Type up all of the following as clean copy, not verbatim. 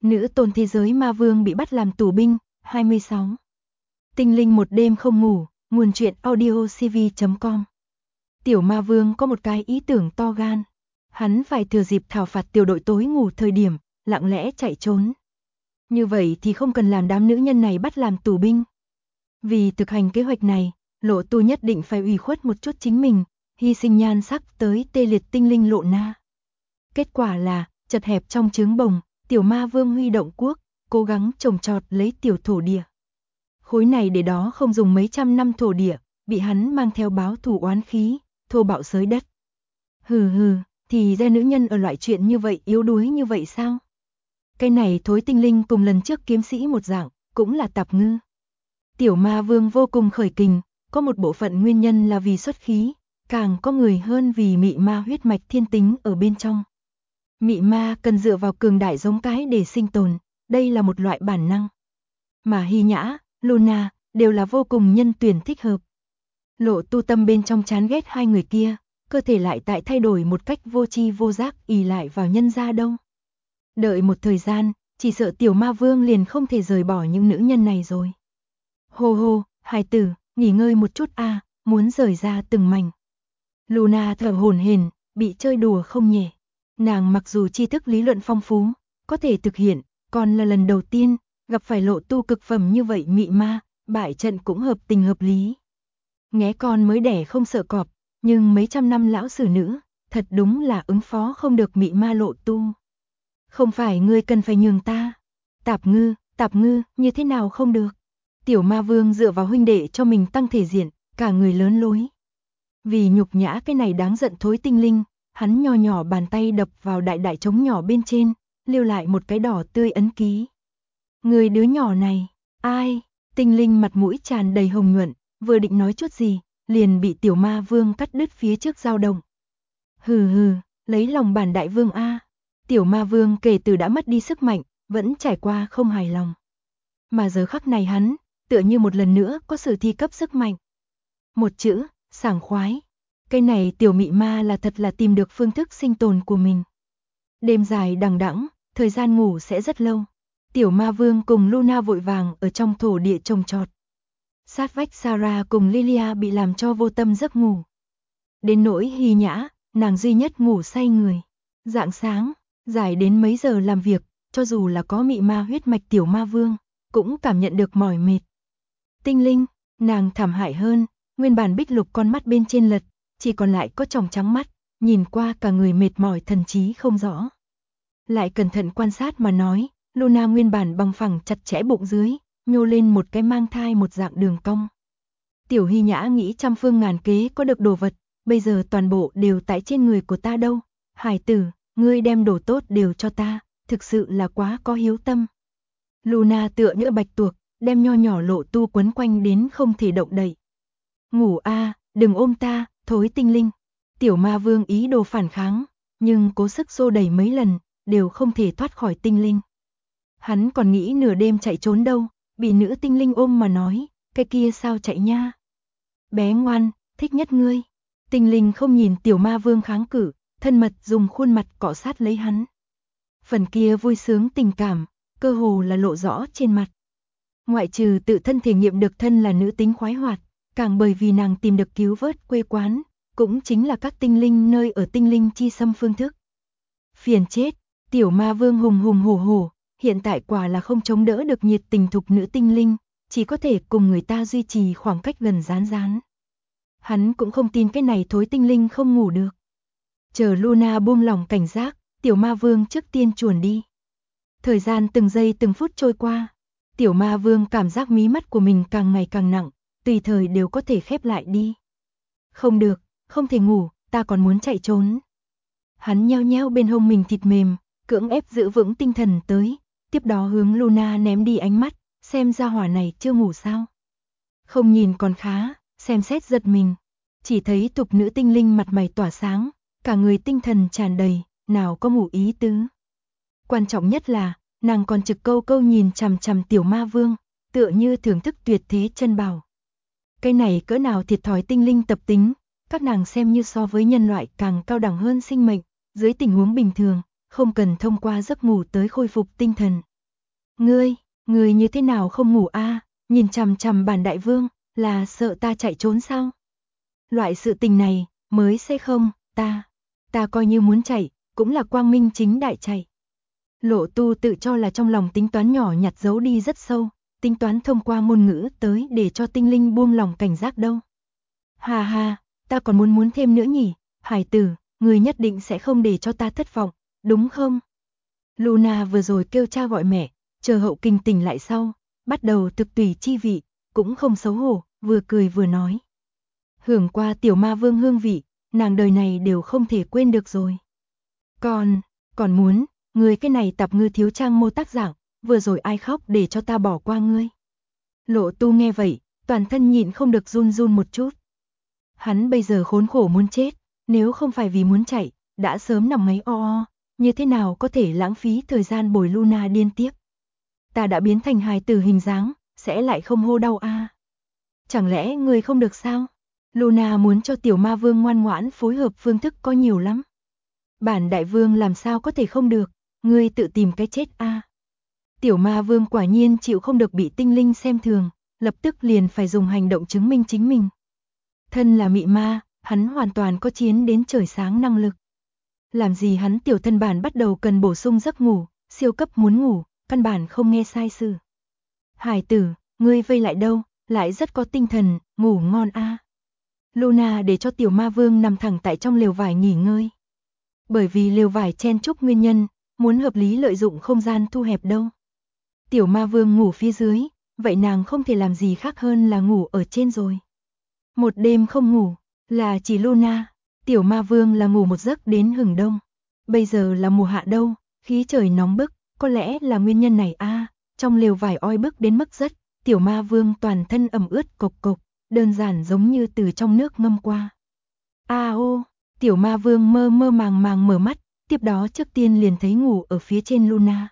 Nữ tôn thế giới ma vương bị bắt làm tù binh, 26. Tinh linh một đêm không ngủ, nguồn truyện audiocv.com. Tiểu ma vương có một cái ý tưởng to gan. Hắn phải thừa dịp thảo phạt tiểu đội tối ngủ thời điểm, lặng lẽ chạy trốn. Như vậy thì không cần làm đám nữ nhân này bắt làm tù binh. Vì thực hành kế hoạch này, Lộ Tu nhất định phải ủy khuất một chút chính mình, hy sinh nhan sắc tới tê liệt tinh linh Lộ Na. Kết quả là, chật hẹp trong trứng bồng, tiểu ma vương huy động cuốc, cố gắng trồng trọt lấy tiểu thổ địa. Khối này để đó không dùng mấy trăm năm thổ địa, bị hắn mang theo báo thù oán khí, thô bạo xới đất. Hừ, thì ra nữ nhân ở loại chuyện như vậy yếu đuối như vậy sao? Cái này thối tinh linh cùng lần trước kiếm sĩ một dạng, cũng là tạp ngư. Tiểu ma vương vô cùng khởi kình, có một bộ phận nguyên nhân là vì xuất khí, càng có người hơn vì mị ma huyết mạch thiên tính ở bên trong. Mị ma cần dựa vào cường đại giống cái để sinh tồn, đây là một loại bản năng. Mà Hy Nhã, Luna, đều là vô cùng nhân tuyển thích hợp. Lộ Tu tâm bên trong chán ghét hai người kia, cơ thể lại tại thay đổi một cách vô tri vô giác ỷ lại vào nhân gia đâu. Đợi một thời gian, chỉ sợ tiểu ma vương liền không thể rời bỏ những nữ nhân này rồi. Hô, hài tử, nghỉ ngơi một chút a, muốn rời ra từng mảnh. Luna thở hổn hển, bị chơi đùa không nhẹ. Nàng mặc dù tri thức lý luận phong phú, có thể thực hiện, còn là lần đầu tiên gặp phải Lộ Tu cực phẩm như vậy mị ma, bại trận cũng hợp tình hợp lý. Nghé con mới đẻ không sợ cọp, nhưng mấy trăm năm lão sử nữ, thật đúng là ứng phó không được mị ma Lộ Tu. Không phải ngươi cần phải nhường ta. Tạp ngư, như thế nào không được. Tiểu ma vương dựa vào huynh đệ cho mình tăng thể diện, cả người lớn lối. Vì nhục nhã cái này đáng giận thối tinh linh, hắn nho nhỏ bàn tay đập vào đại trống nhỏ bên trên, lưu lại một cái đỏ tươi ấn ký. Người đứa nhỏ này, ai? Tinh linh mặt mũi tràn đầy hồng nhuận, vừa định nói chút gì, liền bị tiểu ma vương cắt đứt phía trước dao động. Hừ, lấy lòng bản đại vương a. Tiểu ma vương kể từ đã mất đi sức mạnh, vẫn trải qua không hài lòng. Mà giờ khắc này hắn, tựa như một lần nữa có sự thi cấp sức mạnh. Một chữ, sảng khoái. Cái này tiểu mị ma là thật là tìm được phương thức sinh tồn của mình. Đêm dài đằng đẵng, thời gian ngủ sẽ rất lâu. Tiểu ma vương cùng Luna vội vàng ở trong thổ địa trồng trọt. Sát vách Sarah cùng Lilia bị làm cho vô tâm giấc ngủ. Đến nỗi Hy Nhã, nàng duy nhất ngủ say người. Rạng sáng, dài đến mấy giờ làm việc, cho dù là có mị ma huyết mạch tiểu ma vương, cũng cảm nhận được mỏi mệt. Tinh linh, nàng thảm hại hơn, nguyên bản bích lục con mắt bên trên lật, chỉ còn lại có tròng trắng mắt, nhìn qua cả người mệt mỏi thần trí không rõ. Lại cẩn thận quan sát mà nói, Luna nguyên bản bằng phẳng chặt chẽ bụng dưới, nhô lên một cái mang thai một dạng đường cong. Tiểu Hy Nhã nghĩ trăm phương ngàn kế có được đồ vật, bây giờ toàn bộ đều tại trên người của ta đâu. Hải tử, ngươi đem đồ tốt đều cho ta, thực sự là quá có hiếu tâm. Luna tựa như bạch tuộc, đem nho nhỏ Lộ Tu quấn quanh đến không thể động đậy. Ngủ a, đừng ôm ta, thối tinh linh. Tiểu ma vương ý đồ phản kháng, nhưng cố sức xô đẩy mấy lần, đều không thể thoát khỏi tinh linh. Hắn còn nghĩ nửa đêm chạy trốn đâu, bị nữ tinh linh ôm mà nói, cái kia sao chạy nha. Bé ngoan, thích nhất ngươi. Tinh linh không nhìn tiểu ma vương kháng cự, thân mật dùng khuôn mặt cọ sát lấy hắn. Phần kia vui sướng tình cảm, cơ hồ là lộ rõ trên mặt. Ngoại trừ tự thân thể nghiệm được thân là nữ tính khoái hoạt, càng bởi vì nàng tìm được cứu vớt quê quán, cũng chính là các tinh linh nơi ở tinh linh chi xâm phương thức. Phiền chết, tiểu ma vương hùng hổ, hiện tại quả là không chống đỡ được nhiệt tình thục nữ tinh linh, chỉ có thể cùng người ta duy trì khoảng cách gần rán. Hắn cũng không tin cái này thối tinh linh không ngủ được. Chờ Luna buông lỏng cảnh giác, tiểu ma vương trước tiên chuồn đi. Thời gian từng giây từng phút trôi qua, tiểu ma vương cảm giác mí mắt của mình càng ngày càng nặng, tùy thời đều có thể khép lại đi. Không được, không thể ngủ, ta còn muốn chạy trốn. Hắn nheo nheo bên hông mình thịt mềm, cưỡng ép giữ vững tinh thần tới, tiếp đó hướng Luna ném đi ánh mắt, xem ra hỏa này chưa ngủ sao. Không nhìn còn khá, xem xét giật mình, chỉ thấy tục nữ tinh linh mặt mày tỏa sáng, cả người tinh thần tràn đầy, nào có ngủ ý tứ. Quan trọng nhất là, nàng còn trực câu nhìn chằm chằm tiểu ma vương, tựa như thưởng thức tuyệt thế chân bảo. Cái này cỡ nào thiệt thòi tinh linh tập tính, các nàng xem như so với nhân loại càng cao đẳng hơn sinh mệnh, dưới tình huống bình thường, không cần thông qua giấc ngủ tới khôi phục tinh thần, Ngươi như thế nào không ngủ a? Nhìn chằm chằm bản đại vương, là sợ ta chạy trốn sao? Loại sự tình này, mới sẽ không, ta coi như muốn chạy, cũng là quang minh chính đại chạy. Lộ Tu tự cho là trong lòng tính toán nhỏ nhặt giấu đi rất sâu, tính toán thông qua ngôn ngữ tới để cho tinh linh buông lòng cảnh giác đâu. Hà hà, ta còn muốn thêm nữa nhỉ, hải tử, người nhất định sẽ không để cho ta thất vọng, đúng không? Luna vừa rồi kêu cha gọi mẹ, chờ hậu kinh tỉnh lại sau, bắt đầu thực tùy chi vị, cũng không xấu hổ, vừa cười vừa nói. Hưởng qua tiểu ma vương hương vị, nàng đời này đều không thể quên được rồi. Còn muốn, ngươi cái này tập ngư thiếu trang mô tác dạng, vừa rồi ai khóc để cho ta bỏ qua ngươi. Lộ Tu nghe vậy, toàn thân nhịn không được run run một chút. Hắn bây giờ khốn khổ muốn chết, nếu không phải vì muốn chạy, đã sớm nằm ngáy o, như thế nào có thể lãng phí thời gian bồi Luna điên tiếp. Ta đã biến thành hài tử hình dáng, sẽ lại không hô đau a? Chẳng lẽ ngươi không được sao? Luna muốn cho tiểu ma vương ngoan ngoãn phối hợp phương thức có nhiều lắm. Bản đại vương làm sao có thể không được, ngươi tự tìm cái chết a. Tiểu ma vương quả nhiên chịu không được bị tinh linh xem thường, lập tức liền phải dùng hành động chứng minh chính mình. Thân là mị ma, hắn hoàn toàn có chiến đến trời sáng năng lực. Làm gì hắn tiểu thân bản bắt đầu cần bổ sung giấc ngủ, siêu cấp muốn ngủ, căn bản không nghe sai sự. Hải tử, ngươi vây lại đâu, lại rất có tinh thần, ngủ ngon a. Luna để cho tiểu ma vương nằm thẳng tại trong lều vải nghỉ ngơi. Bởi vì lều vải chen chúc nguyên nhân, muốn hợp lý lợi dụng không gian thu hẹp đâu. Tiểu ma vương ngủ phía dưới, vậy nàng không thể làm gì khác hơn là ngủ ở trên rồi. Một đêm không ngủ, là chỉ Luna, tiểu ma vương là ngủ một giấc đến hừng đông. Bây giờ là mùa hạ đâu, khí trời nóng bức, có lẽ là nguyên nhân này a. Trong lều vải oi bức đến mức rất, tiểu ma vương toàn thân ẩm ướt cộc cộc, đơn giản giống như từ trong nước ngâm qua. A ô, tiểu ma vương mơ mơ màng màng mở mắt, tiếp đó trước tiên liền thấy ngủ ở phía trên Luna.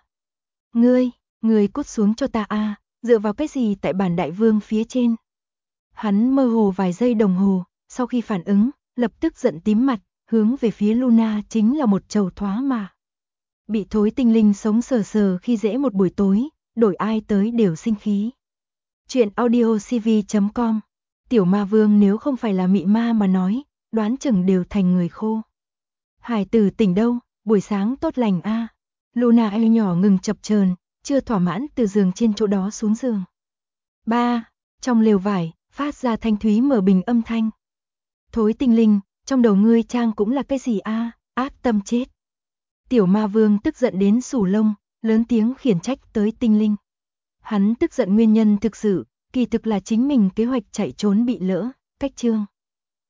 Ngươi cút xuống cho ta a, dựa vào cái gì tại bản đại vương phía trên? Hắn mơ hồ vài giây đồng hồ, sau khi phản ứng, lập tức giận tím mặt, hướng về phía Luna chính là một trầu thoá mà. Bị thối tinh linh sống sờ sờ khi dễ một buổi tối, đổi ai tới đều sinh khí. Chuyện audiocv.com. Tiểu ma vương nếu không phải là mị ma mà nói, đoán chừng đều thành người khô. Hải tử tỉnh đâu, buổi sáng tốt lành a. Luna eo nhỏ ngừng chập chờn, chưa thỏa mãn từ giường trên chỗ đó xuống giường. Trong lều vải, phát ra thanh thúy mở bình âm thanh. Thối tinh linh, trong đầu ngươi trang cũng là cái gì a, ác tâm chết. Tiểu ma vương tức giận đến sù lông, lớn tiếng khiển trách tới tinh linh. Hắn tức giận nguyên nhân thực sự, kỳ thực là chính mình kế hoạch chạy trốn bị lỡ, cách chương.